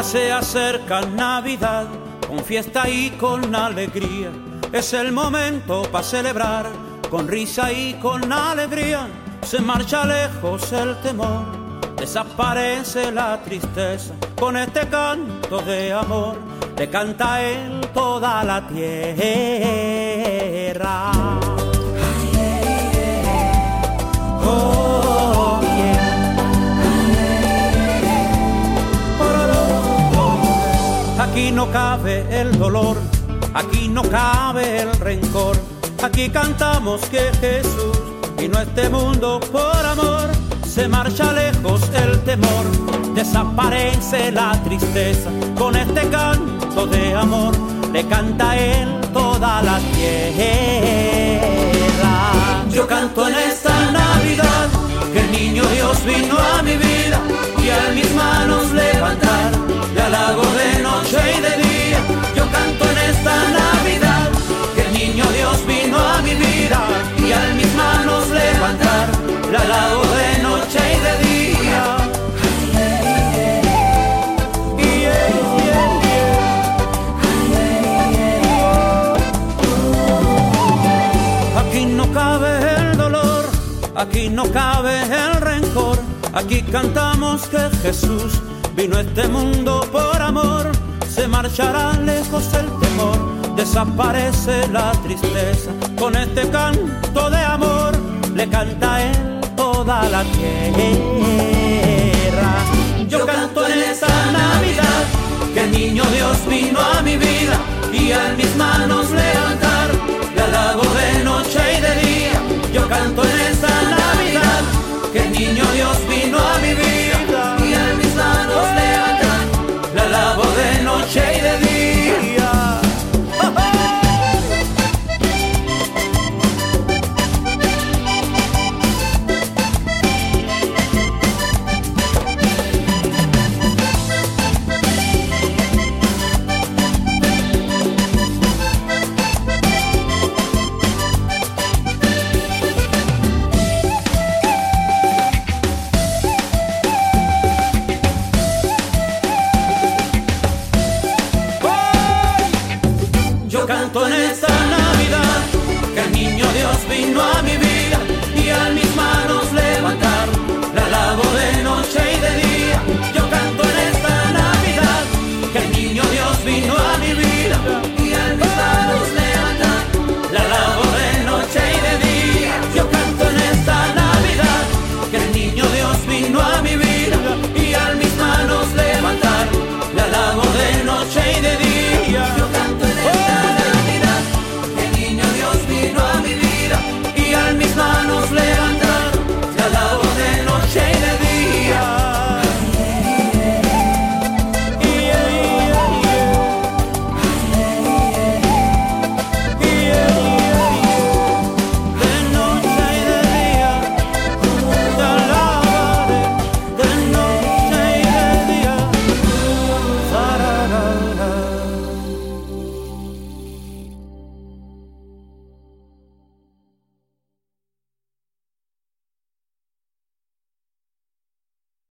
se acerca Navidad, con fiesta y con alegría. Es el momento para celebrar, con risa y con alegría. Se marcha lejos el temor, desaparece la tristeza. Con este canto de amor, le canta él toda la tierra. Oh, yeah. Aquí no cabe el dolor, aquí no cabe el rencor. Aquí cantamos que Jesús vino a este mundo por amor. Se marcha lejos el temor, desaparece la tristeza. Con este canto de amor, le canta él toda la tierra. Yo canto en esta Navidad que el niño Dios vino a mi vida y a mis manos levantar. Le halago de noche y de día. Yo canto en esta Navidad que el niño Dios vino a mi vida y a mis manos levantar. Le halago de noche y de día. Aquí no cabe el dolor, aquí no cabe el rencor. Aquí cantamos que Jesús vino a este mundo por amor. Se marchará lejos el temor, desaparece la tristeza. Con este canto de amor, le canta él toda la tierra. Yo canto en esta Navidad que el niño Dios vino a mi vida y a mis manos levantar. Le halago de noche y de día. Yo canto en esta Navidad que el niño Dios vino a mi vida y a mis manos levantar. Le alabo de noche y de día. Yo canto en esta Navidad que el niño Dios vino a mi vida y a mi